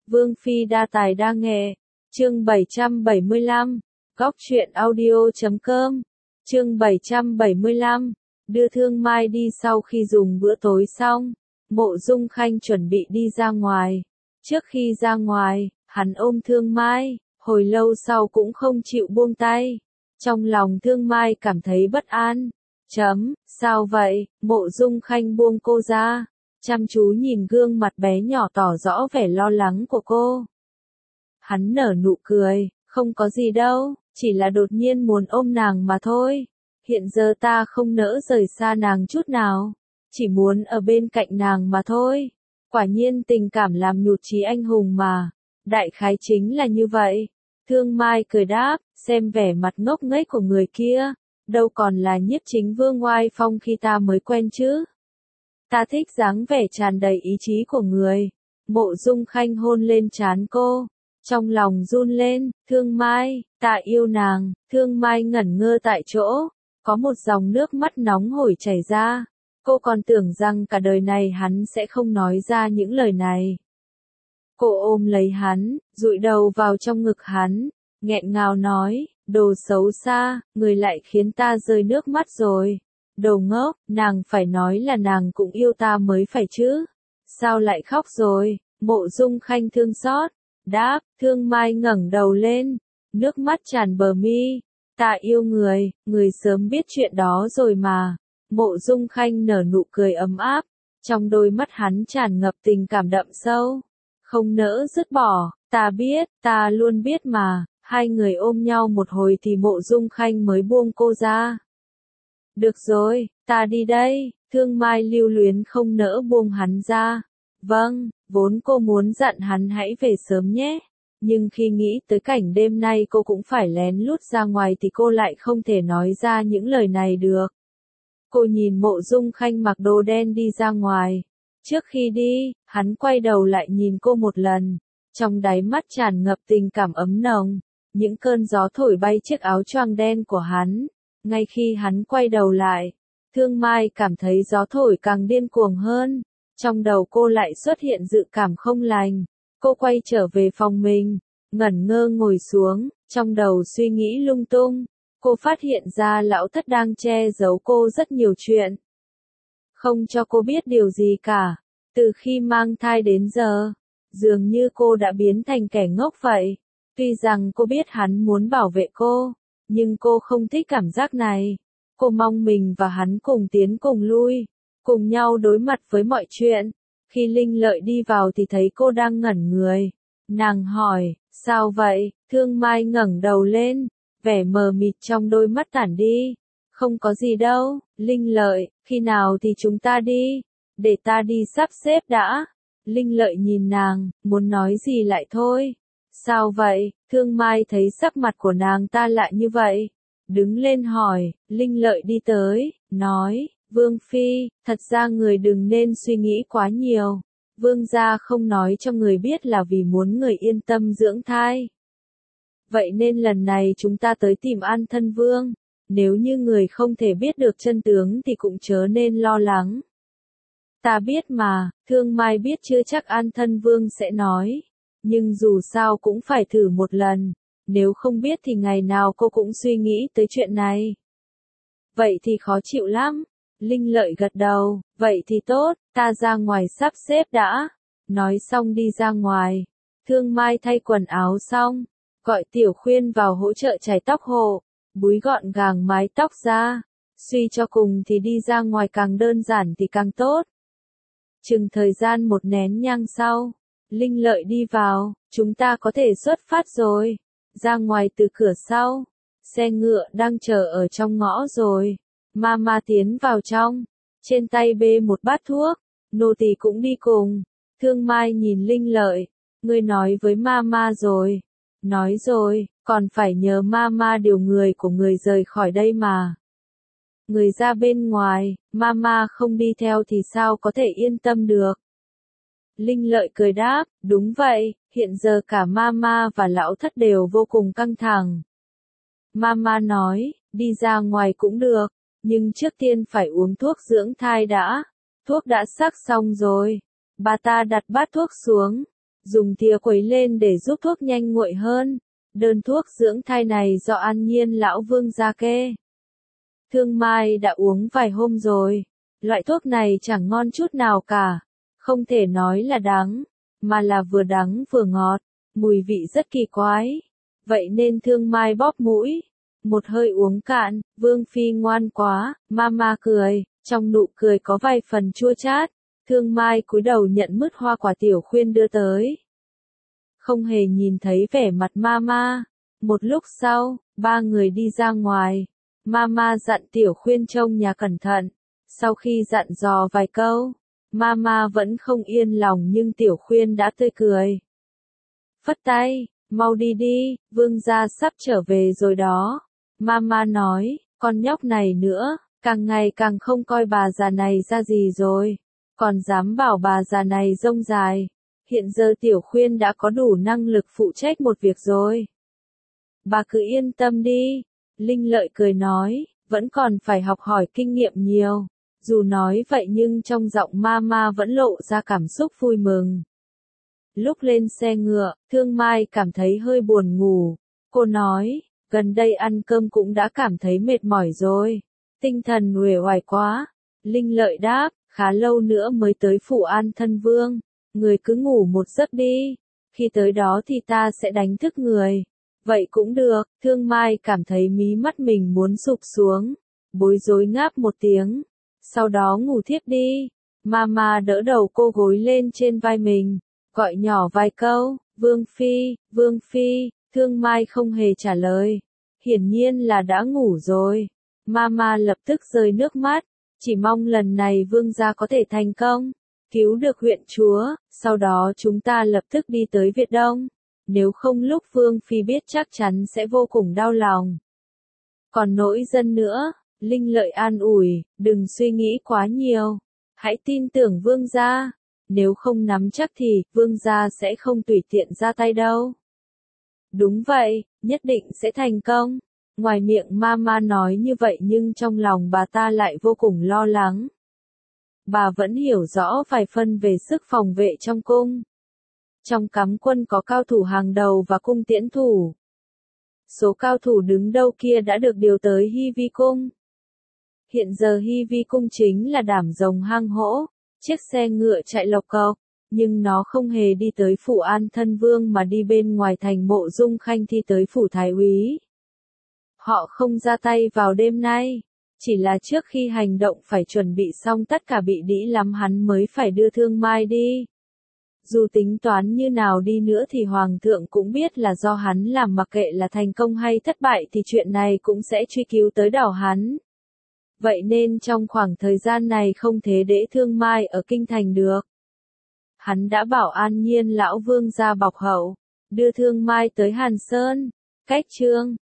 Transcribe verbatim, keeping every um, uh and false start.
Vương Phi đa tài đa nghệ. Chương bảy trăm bảy mươi lăm. Góc truyện audio chấm com. Chương bảy trăm bảy mươi lăm. Đưa Thương Mai đi. Sau khi dùng bữa tối xong, Mộ Dung Khanh chuẩn bị đi ra ngoài. Trước khi ra ngoài, hắn ôm Thương Mai, hồi lâu sau cũng không chịu buông tay. Trong lòng Thương Mai cảm thấy bất an. Chấm, sao vậy? Mộ Dung Khanh buông cô ra, chăm chú nhìn gương mặt bé nhỏ tỏ rõ vẻ lo lắng của cô. Hắn nở nụ cười, không có gì đâu, chỉ là đột nhiên muốn ôm nàng mà thôi. Hiện giờ ta không nỡ rời xa nàng chút nào, chỉ muốn ở bên cạnh nàng mà thôi. Quả nhiên tình cảm làm nhụt chí anh hùng mà. Đại khái chính là như vậy. Thương Mai cười đáp, xem vẻ mặt ngốc nghếch của người kia, đâu còn là Nhiếp Chính Vương oai phong khi ta mới quen chứ. Ta thích dáng vẻ tràn đầy ý chí của người. Mộ Dung Khanh hôn lên trán cô, trong lòng run lên. Thương Mai, ta yêu nàng. Thương Mai ngẩn ngơ tại chỗ, có một dòng nước mắt nóng hổi chảy ra. Cô còn tưởng rằng cả đời này hắn sẽ không nói ra những lời này. Cô ôm lấy hắn, dụi đầu vào trong ngực hắn, nghẹn ngào nói, đồ xấu xa, người lại khiến ta rơi nước mắt rồi. Đồ ngốc, nàng phải nói là nàng cũng yêu ta mới phải chứ. Sao lại khóc rồi? Mộ Dung Khanh thương xót đáp. Thương Mai ngẩng đầu lên, nước mắt tràn bờ mi. Ta yêu người, người sớm biết chuyện đó rồi mà. Mộ Dung Khanh nở nụ cười ấm áp, trong đôi mắt hắn tràn ngập tình cảm đậm sâu. Không nỡ dứt bỏ, ta biết, ta luôn biết mà. Hai người ôm nhau một hồi thì Mộ Dung Khanh mới buông cô ra. Được rồi, ta đi đây. Thương Mai lưu luyến không nỡ buông hắn ra. Vâng, vốn cô muốn dặn hắn hãy về sớm nhé. Nhưng khi nghĩ tới cảnh đêm nay cô cũng phải lén lút ra ngoài thì cô lại không thể nói ra những lời này được. Cô nhìn Mộ Dung Khanh mặc đồ đen đi ra ngoài. Trước khi đi, hắn quay đầu lại nhìn cô một lần. Trong đáy mắt tràn ngập tình cảm ấm nồng. Những cơn gió thổi bay chiếc áo choàng đen của hắn. Ngay khi hắn quay đầu lại, Thương Mai cảm thấy gió thổi càng điên cuồng hơn. Trong đầu cô lại xuất hiện dự cảm không lành. Cô quay trở về phòng mình, ngẩn ngơ ngồi xuống, trong đầu suy nghĩ lung tung. Cô phát hiện ra lão thất đang che giấu cô rất nhiều chuyện. Không cho cô biết điều gì cả. Từ khi mang thai đến giờ, dường như cô đã biến thành kẻ ngốc vậy. Tuy rằng cô biết hắn muốn bảo vệ cô, nhưng cô không thích cảm giác này. Cô mong mình và hắn cùng tiến cùng lui, cùng nhau đối mặt với mọi chuyện. Khi Linh Lợi đi vào thì thấy cô đang ngẩn người. Nàng hỏi, sao vậy? Thương Mai ngẩng đầu lên, vẻ mờ mịt trong đôi mắt tản đi. Không có gì đâu. Linh Lợi, khi nào thì chúng ta đi? Để ta đi sắp xếp đã. Linh Lợi nhìn nàng, muốn nói gì lại thôi. Sao vậy? Thương Mai thấy sắc mặt của nàng ta lạ như vậy. Đứng lên hỏi. Linh Lợi đi tới, nói, Vương Phi, thật ra người đừng nên suy nghĩ quá nhiều. Vương gia không nói cho người biết là vì muốn người yên tâm dưỡng thai. Vậy nên lần này chúng ta tới tìm An Thân Vương. Nếu như người không thể biết được chân tướng thì cũng chớ nên lo lắng. Ta biết mà. Thương Mai biết chưa chắc An Thân Vương sẽ nói. Nhưng dù sao cũng phải thử một lần. Nếu không biết thì ngày nào cô cũng suy nghĩ tới chuyện này. Vậy thì khó chịu lắm. Linh Lợi gật đầu. Vậy thì tốt, ta ra ngoài sắp xếp đã. Nói xong đi ra ngoài. Thương Mai thay quần áo xong, gọi Tiểu Khuyên vào hỗ trợ chải tóc hộ, búi gọn gàng mái tóc ra. Suy cho cùng thì đi ra ngoài càng đơn giản thì càng tốt. Chừng thời gian một nén nhang sau, Linh Lợi đi vào. Chúng ta có thể xuất phát rồi. Ra ngoài từ cửa sau, xe ngựa đang chờ ở trong ngõ rồi. Mama tiến vào trong, trên tay bê một bát thuốc. Nô tỳ cũng đi cùng. Thương Mai nhìn Linh Lợi, ngươi nói với Mama rồi. Nói rồi, còn phải nhờ Mama điều người của người rời khỏi đây mà. Người ra bên ngoài, Mama không đi theo thì sao có thể yên tâm được. Linh Lợi cười đáp, đúng vậy, hiện giờ cả Mama và lão thất đều vô cùng căng thẳng. Mama nói, đi ra ngoài cũng được, nhưng trước tiên phải uống thuốc dưỡng thai đã. Thuốc đã sắc xong rồi. Bà ta đặt bát thuốc xuống, dùng thìa quấy lên để giúp thuốc nhanh nguội hơn. Đơn thuốc dưỡng thai này do An Nhiên lão vương gia kê. Thương Mai đã uống vài hôm rồi. Loại thuốc này chẳng ngon chút nào cả. Không thể nói là đắng, mà là vừa đắng vừa ngọt, mùi vị rất kỳ quái. Vậy nên Thương Mai bóp mũi, một hơi uống cạn. Vương Phi ngoan quá, mama cười, trong nụ cười có vài phần chua chát. Thương Mai cúi đầu nhận mứt hoa quả Tiểu Khuyên đưa tới. Không hề nhìn thấy vẻ mặt mama. Một lúc sau, ba người đi ra ngoài. Mama dặn Tiểu Khuyên trông nhà cẩn thận. Sau khi dặn dò vài câu, Mama vẫn không yên lòng nhưng Tiểu Khuyên đã tươi cười. Phất tay, mau đi đi, vương gia sắp trở về rồi đó. Mama nói, con nhóc này nữa, càng ngày càng không coi bà già này ra gì rồi. Còn dám bảo bà già này rông dài. Hiện giờ Tiểu Khuyên đã có đủ năng lực phụ trách một việc rồi. Bà cứ yên tâm đi. Linh Lợi cười nói, vẫn còn phải học hỏi kinh nghiệm nhiều. Dù nói vậy nhưng trong giọng Mama vẫn lộ ra cảm xúc vui mừng. Lúc lên xe ngựa, Thương Mai cảm thấy hơi buồn ngủ. Cô nói, gần đây ăn cơm cũng đã cảm thấy mệt mỏi rồi. Tinh thần uể oải quá. Linh Lợi đáp, khá lâu nữa mới tới phủ An Thân Vương. Người cứ ngủ một giấc đi. Khi tới đó thì ta sẽ đánh thức người. Vậy cũng được. Thương Mai cảm thấy mí mắt mình muốn sụp xuống. Bối rối ngáp một tiếng. Sau đó ngủ thiếp đi. Mama đỡ đầu cô gối lên trên vai mình. Gọi nhỏ vài câu. Vương Phi, Vương Phi. Thương Mai không hề trả lời. Hiển nhiên là đã ngủ rồi. Mama lập tức rơi nước mắt. Chỉ mong lần này vương gia có thể thành công. Cứu được huyện chúa. Sau đó chúng ta lập tức đi tới Việt Đông. Nếu không lúc Vương Phi biết chắc chắn sẽ vô cùng đau lòng. Còn nỗi dân nữa. Linh Lợi an ủi, đừng suy nghĩ quá nhiều. Hãy tin tưởng vương gia. Nếu không nắm chắc thì, vương gia sẽ không tùy tiện ra tay đâu. Đúng vậy, nhất định sẽ thành công. Ngoài miệng Mama nói như vậy nhưng trong lòng bà ta lại vô cùng lo lắng. Bà vẫn hiểu rõ vài phân về sức phòng vệ trong cung. Trong cấm quân có cao thủ hàng đầu và cung tiễn thủ. Số cao thủ đứng đâu kia đã được điều tới Hy Vi Cung. Hiện giờ Hy Vi Cung chính là đảm rồng hang hổ, chiếc xe ngựa chạy lộc cộc, nhưng nó không hề đi tới phủ An Thân Vương mà đi bên ngoài thành Mộ Dung Khanh thi tới phủ Thái úy. Họ không ra tay vào đêm nay, chỉ là trước khi hành động phải chuẩn bị xong tất cả bị đĩ lắm hắn mới phải đưa Thương Mai đi. Dù tính toán như nào đi nữa thì Hoàng thượng cũng biết là do hắn làm, mặc kệ là thành công hay thất bại thì chuyện này cũng sẽ truy cứu tới đảo hắn. Vậy nên trong khoảng thời gian này không thể để Thương Mai ở kinh thành được. Hắn đã bảo An Nhiên lão vương ra bọc hậu, đưa Thương Mai tới Hàn Sơn, cách Trương.